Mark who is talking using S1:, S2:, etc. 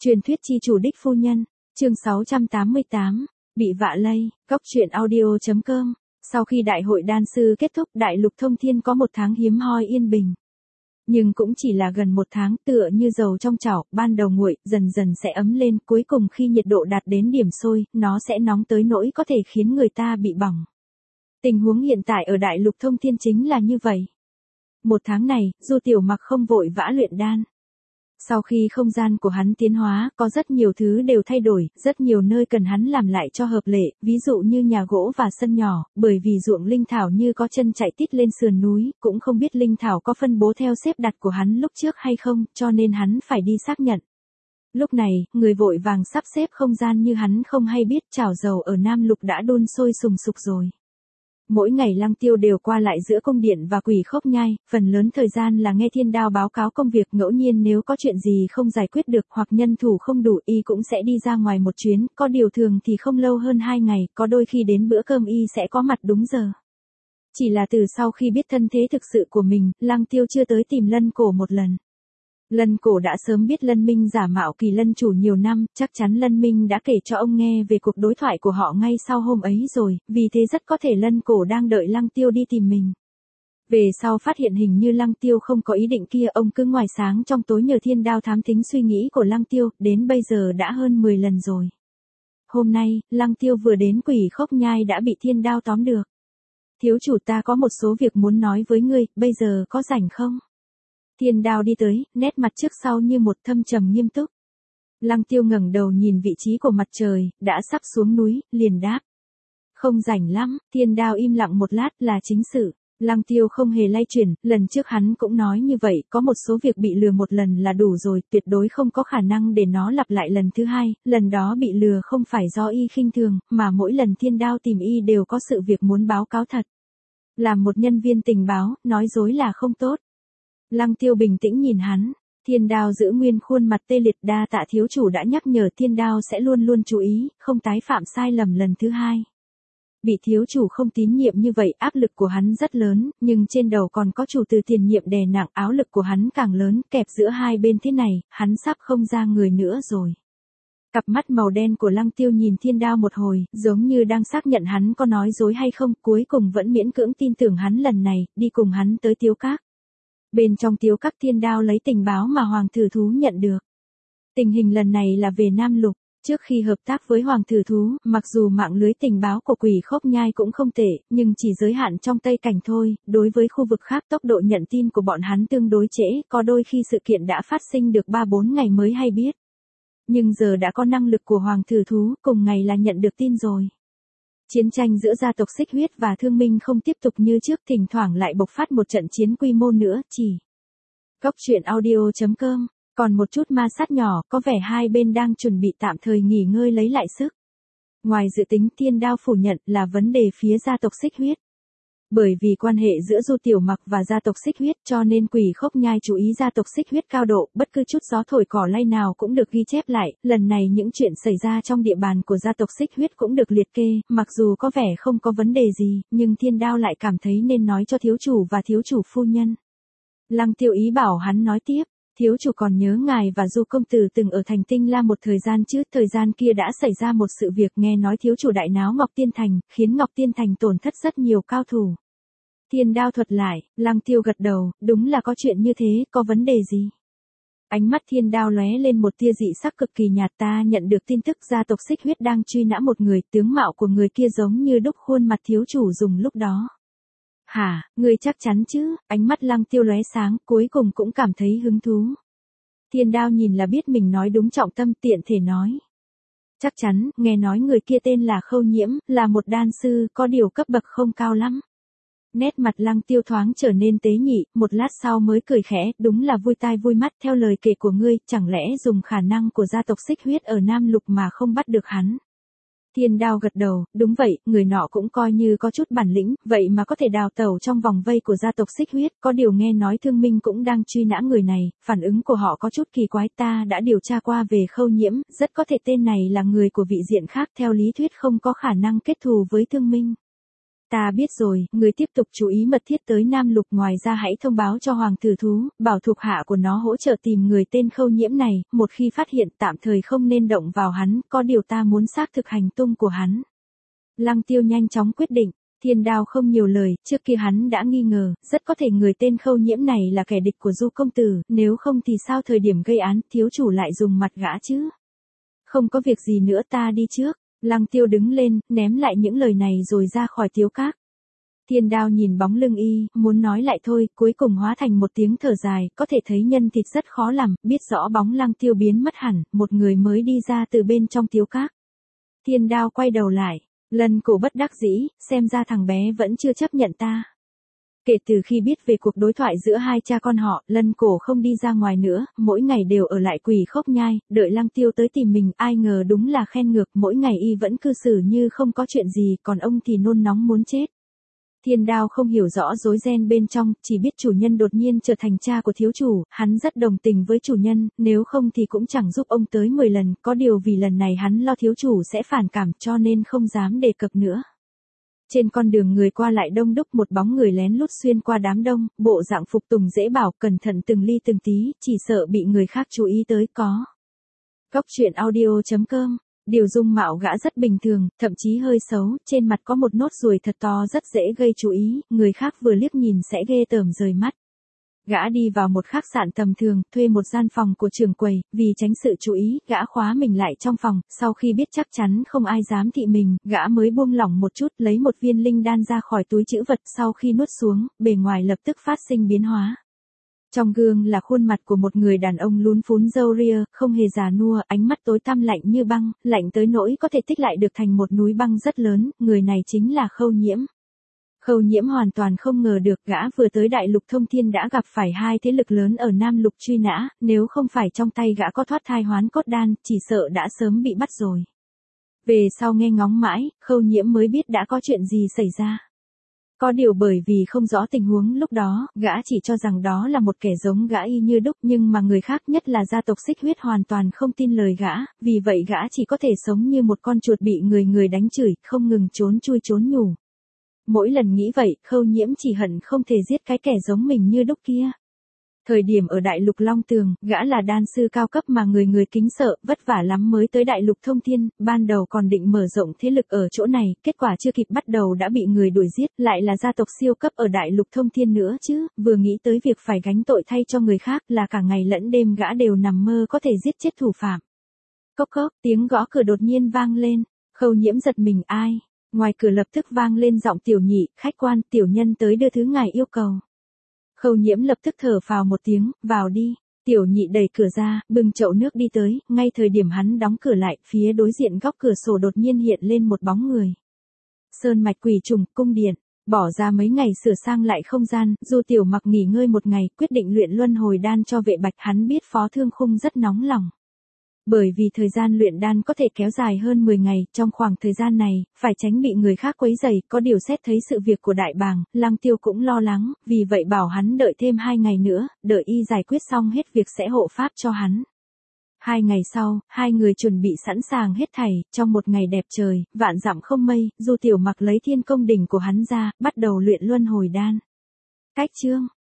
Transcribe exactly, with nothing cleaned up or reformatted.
S1: Truyền thuyết chi chủ đích phu nhân, chương sáu trăm tám mươi tám, bị vạ lây, góc truyện audio chấm com. Sau khi đại hội đan sư kết thúc, đại lục thông thiên có một tháng hiếm hoi yên bình. Nhưng cũng chỉ là gần một tháng, tựa như dầu trong chảo, ban đầu nguội, dần dần sẽ ấm lên, cuối cùng khi nhiệt độ đạt đến điểm sôi, nó sẽ nóng tới nỗi có thể khiến người ta bị bỏng. Tình huống hiện tại ở đại lục thông thiên chính là như vậy. Một tháng này, Du Tiểu Mặc không vội vã luyện đan. Sau khi không gian của hắn tiến hóa, có rất nhiều thứ đều thay đổi, rất nhiều nơi cần hắn làm lại cho hợp lệ, ví dụ như nhà gỗ và sân nhỏ, bởi vì ruộng linh thảo như có chân chạy tít lên sườn núi, cũng không biết linh thảo có phân bố theo xếp đặt của hắn lúc trước hay không, cho nên hắn phải đi xác nhận. Lúc này, người vội vàng sắp xếp không gian như hắn không hay biết chảo dầu ở Nam Lục đã đun sôi sùng sục rồi. Mỗi ngày Lăng Tiêu đều qua lại giữa cung điện và Quỷ Khốc Nhai, phần lớn thời gian là nghe Thiên Đao báo cáo công việc, ngẫu nhiên nếu có chuyện gì không giải quyết được hoặc nhân thủ không đủ y cũng sẽ đi ra ngoài một chuyến, có điều thường thì không lâu hơn hai ngày, có đôi khi đến bữa cơm y sẽ có mặt đúng giờ. Chỉ là từ sau khi biết thân thế thực sự của mình, Lăng Tiêu chưa tới tìm Lân Cổ một lần. Lân Cổ đã sớm biết Lân Minh giả mạo Kỳ Lân chủ nhiều năm, chắc chắn Lân Minh đã kể cho ông nghe về cuộc đối thoại của họ ngay sau hôm ấy rồi, vì thế rất có thể Lân Cổ đang đợi Lăng Tiêu đi tìm mình. Về sau phát hiện hình như Lăng Tiêu không có ý định kia, ông cứ ngoài sáng trong tối nhờ Thiên Đao thám thính suy nghĩ của Lăng Tiêu, đến bây giờ đã hơn mười lần rồi. Hôm nay, Lăng Tiêu vừa đến Quỷ Khốc Nhai đã bị Thiên Đao tóm được. Thiếu chủ, ta có một số việc muốn nói với ngươi, bây giờ có rảnh không? Thiên Đao đi tới, nét mặt trước sau như một thâm trầm nghiêm túc. Lăng Tiêu ngẩng đầu nhìn vị trí của mặt trời, đã sắp xuống núi, liền đáp. Không rảnh lắm. Thiên Đao im lặng một lát, là chính sự. Lăng Tiêu không hề lay chuyển, lần trước hắn cũng nói như vậy, có một số việc bị lừa một lần là đủ rồi, tuyệt đối không có khả năng để nó lặp lại lần thứ hai, lần đó bị lừa không phải do y khinh thường, mà mỗi lần Thiên Đao tìm y đều có sự việc muốn báo cáo thật. Làm một nhân viên tình báo, nói dối là không tốt. Lăng Tiêu bình tĩnh nhìn hắn, Thiên Đao giữ nguyên khuôn mặt tê liệt, đa tạ thiếu chủ đã nhắc nhở, Thiên Đao sẽ luôn luôn chú ý, không tái phạm sai lầm lần thứ hai. Bị thiếu chủ không tín nhiệm như vậy, áp lực của hắn rất lớn, nhưng trên đầu còn có chủ từ tiền nhiệm đè nặng, áo lực của hắn càng lớn, kẹp giữa hai bên thế này, hắn sắp không ra người nữa rồi. Cặp mắt màu đen của Lăng Tiêu nhìn Thiên Đao một hồi, giống như đang xác nhận hắn có nói dối hay không, cuối cùng vẫn miễn cưỡng tin tưởng hắn lần này, đi cùng hắn tới Tiếu Các. Bên trong Tiếu Các, Thiên Đao lấy tình báo mà Hoàng Thử Thú nhận được. Tình hình lần này là về Nam Lục, trước khi hợp tác với Hoàng Thử Thú, mặc dù mạng lưới tình báo của Quỷ Khốc Nhai cũng không tệ, nhưng chỉ giới hạn trong Tây Cảnh thôi, đối với khu vực khác tốc độ nhận tin của bọn hắn tương đối trễ, có đôi khi sự kiện đã phát sinh được ba bốn ngày mới hay biết. Nhưng giờ đã có năng lực của Hoàng Thử Thú, cùng ngày là nhận được tin rồi. Chiến tranh giữa gia tộc Xích Huyết và Thương Minh không tiếp tục như trước, thỉnh thoảng lại bộc phát một trận chiến quy mô nữa, chỉ. Góc truyện audio chấm com, còn một chút ma sát nhỏ, có vẻ hai bên đang chuẩn bị tạm thời nghỉ ngơi lấy lại sức. Ngoài dự tính, Thiên Đao phủ nhận là vấn đề phía gia tộc Xích Huyết. Bởi vì quan hệ giữa Du Tiểu Mặc và gia tộc Xích Huyết cho nên Quỷ Khốc Nhai chú ý gia tộc Xích Huyết cao độ, bất cứ chút gió thổi cỏ lay nào cũng được ghi chép lại, lần này những chuyện xảy ra trong địa bàn của gia tộc Xích Huyết cũng được liệt kê, mặc dù có vẻ không có vấn đề gì, nhưng Thiên Đao lại cảm thấy nên nói cho thiếu chủ và thiếu chủ phu nhân. Lăng Tiêu ý bảo hắn nói tiếp. Thiếu chủ còn nhớ ngài và Du công tử từng ở thành Tinh La một thời gian chứ, thời gian kia đã xảy ra một sự việc, nghe nói thiếu chủ đại náo Ngọc Tiên Thành, khiến Ngọc Tiên Thành tổn thất rất nhiều cao thủ. Thiên Đao thuật lại, Lăng Tiêu gật đầu, đúng là có chuyện như thế, có vấn đề gì? Ánh mắt Thiên Đao lóe lên một tia dị sắc cực kỳ nhạt, ta nhận được tin tức gia tộc Xích Huyết đang truy nã một người, tướng mạo của người kia giống như đúc khuôn mặt thiếu chủ dùng lúc đó. Hả, ngươi chắc chắn chứ? Ánh mắt Lăng Tiêu lóe sáng, cuối cùng cũng cảm thấy hứng thú. Thiên Đao nhìn là biết mình nói đúng trọng tâm, tiện thể nói. Chắc chắn, nghe nói người kia tên là Khâu Nhiễm, là một đan sư, có điều cấp bậc không cao lắm. Nét mặt Lăng Tiêu thoáng trở nên tế nhị, một lát sau mới cười khẽ, đúng là vui tai vui mắt, theo lời kể của ngươi, chẳng lẽ dùng khả năng của gia tộc Xích Huyết ở Nam Lục mà không bắt được hắn? Thiên Đao gật đầu, đúng vậy, người nọ cũng coi như có chút bản lĩnh, vậy mà có thể đào tẩu trong vòng vây của gia tộc Xích Huyết, có điều nghe nói Thương Minh cũng đang truy nã người này, phản ứng của họ có chút kỳ quái, ta đã điều tra qua về Khâu Nhiễm, rất có thể tên này là người của vị diện khác, theo lý thuyết không có khả năng kết thù với Thương Minh. Ta biết rồi, người tiếp tục chú ý mật thiết tới Nam Lục, ngoài ra hãy thông báo cho Hoàng Tử Thú, bảo thuộc hạ của nó hỗ trợ tìm người tên Khâu Nhiễm này, một khi phát hiện tạm thời không nên động vào hắn, có điều ta muốn xác thực hành tung của hắn. Lăng Tiêu nhanh chóng quyết định. Thiên Đao không nhiều lời, trước kia hắn đã nghi ngờ, rất có thể người tên Khâu Nhiễm này là kẻ địch của Du công tử, nếu không thì sao thời điểm gây án, thiếu chủ lại dùng mặt gã chứ? Không có việc gì nữa, ta đi trước. Lăng Tiêu đứng lên, ném lại những lời này rồi ra khỏi Tiếu Các. Thiên Đao nhìn bóng lưng y, muốn nói lại thôi, cuối cùng hóa thành một tiếng thở dài, có thể thấy nhân thịt rất khó làm, biết rõ bóng Lăng Tiêu biến mất hẳn, một người mới đi ra từ bên trong Tiếu Các. Thiên Đao quay đầu lại. Lân Cổ bất đắc dĩ, xem ra thằng bé vẫn chưa chấp nhận ta. Kể từ khi biết về cuộc đối thoại giữa hai cha con họ, Lân Cổ không đi ra ngoài nữa, mỗi ngày đều ở lại Quỷ Khốc Nhai, đợi Lăng Tiêu tới tìm mình, ai ngờ đúng là khen ngược, mỗi ngày y vẫn cư xử như không có chuyện gì, còn ông thì nôn nóng muốn chết. Thiên Đao không hiểu rõ rối ren bên trong, chỉ biết chủ nhân đột nhiên trở thành cha của thiếu chủ, hắn rất đồng tình với chủ nhân, nếu không thì cũng chẳng giúp ông tới mười lần, có điều vì lần này hắn lo thiếu chủ sẽ phản cảm cho nên không dám đề cập nữa. Trên con đường người qua lại đông đúc, một bóng người lén lút xuyên qua đám đông, bộ dạng phục tùng dễ bảo, cẩn thận từng ly từng tí, chỉ sợ bị người khác chú ý tới có. Góc truyện audio chấm com. Điều dung mạo gã rất bình thường, thậm chí hơi xấu, trên mặt có một nốt ruồi thật to rất dễ gây chú ý, người khác vừa liếc nhìn sẽ ghê tởm rời mắt. Gã đi vào một khách sạn tầm thường, thuê một gian phòng của trưởng quầy, vì tránh sự chú ý, gã khóa mình lại trong phòng, sau khi biết chắc chắn không ai dám thị mình, gã mới buông lỏng một chút, lấy một viên linh đan ra khỏi túi trữ vật, sau khi nuốt xuống, bề ngoài lập tức phát sinh biến hóa. Trong gương là khuôn mặt của một người đàn ông lún phún râu ria, không hề già nua, ánh mắt tối tăm lạnh như băng, lạnh tới nỗi có thể tích lại được thành một núi băng rất lớn, người này chính là Khâu Nhiễm. Khâu Nhiễm hoàn toàn không ngờ được gã vừa tới Đại Lục Thông Thiên đã gặp phải hai thế lực lớn ở Nam Lục truy nã, nếu không phải trong tay gã có thoát thai hoán cốt đan, chỉ sợ đã sớm bị bắt rồi. Về sau nghe ngóng mãi, Khâu Nhiễm mới biết đã có chuyện gì xảy ra. Có điều bởi vì không rõ tình huống lúc đó, gã chỉ cho rằng đó là một kẻ giống gã y như đúc, nhưng mà người khác nhất là gia tộc Xích Huyết hoàn toàn không tin lời gã, vì vậy gã chỉ có thể sống như một con chuột bị người người đánh chửi, không ngừng trốn chui trốn nhủ. Mỗi lần nghĩ vậy, Khâu Nhiễm chỉ hận không thể giết cái kẻ giống mình như đúc kia. Thời điểm ở Đại Lục Long Tường, gã là đan sư cao cấp mà người người kính sợ, vất vả lắm mới tới Đại Lục Thông Thiên, ban đầu còn định mở rộng thế lực ở chỗ này, kết quả chưa kịp bắt đầu đã bị người đuổi giết, lại là gia tộc siêu cấp ở Đại Lục Thông Thiên nữa chứ, vừa nghĩ tới việc phải gánh tội thay cho người khác là cả ngày lẫn đêm gã đều nằm mơ có thể giết chết thủ phạm. Cốc cốc, tiếng gõ cửa đột nhiên vang lên, Khâu Nhiễm giật mình, ai? Ngoài cửa lập tức vang lên giọng Tiểu Nhị, khách quan, tiểu nhân tới đưa thứ ngài yêu cầu. Khâu Nhiễm lập tức thở phào một tiếng, vào đi. Tiểu Nhị đẩy cửa ra, bưng chậu nước đi tới, ngay thời điểm hắn đóng cửa lại, phía đối diện góc cửa sổ đột nhiên hiện lên một bóng người. Sơn mạch quỷ trùng, cung điện, bỏ ra mấy ngày sửa sang lại không gian, Du Tiểu Mặc nghỉ ngơi một ngày, quyết định luyện luân hồi đan cho vệ bạch, hắn biết Phó Thương Khung rất nóng lòng. Bởi vì thời gian luyện đan có thể kéo dài hơn mười ngày, trong khoảng thời gian này, phải tránh bị người khác quấy rầy, có điều xét thấy sự việc của đại bàng, Lăng Tiêu cũng lo lắng, vì vậy bảo hắn đợi thêm hai ngày nữa, đợi y giải quyết xong hết việc sẽ hộ pháp cho hắn. Hai ngày sau, hai người chuẩn bị sẵn sàng hết thảy, trong một ngày đẹp trời, vạn dặm không mây, Du Tiểu Mặc lấy thiên công đỉnh của hắn ra, bắt đầu luyện luân hồi đan. Cách chương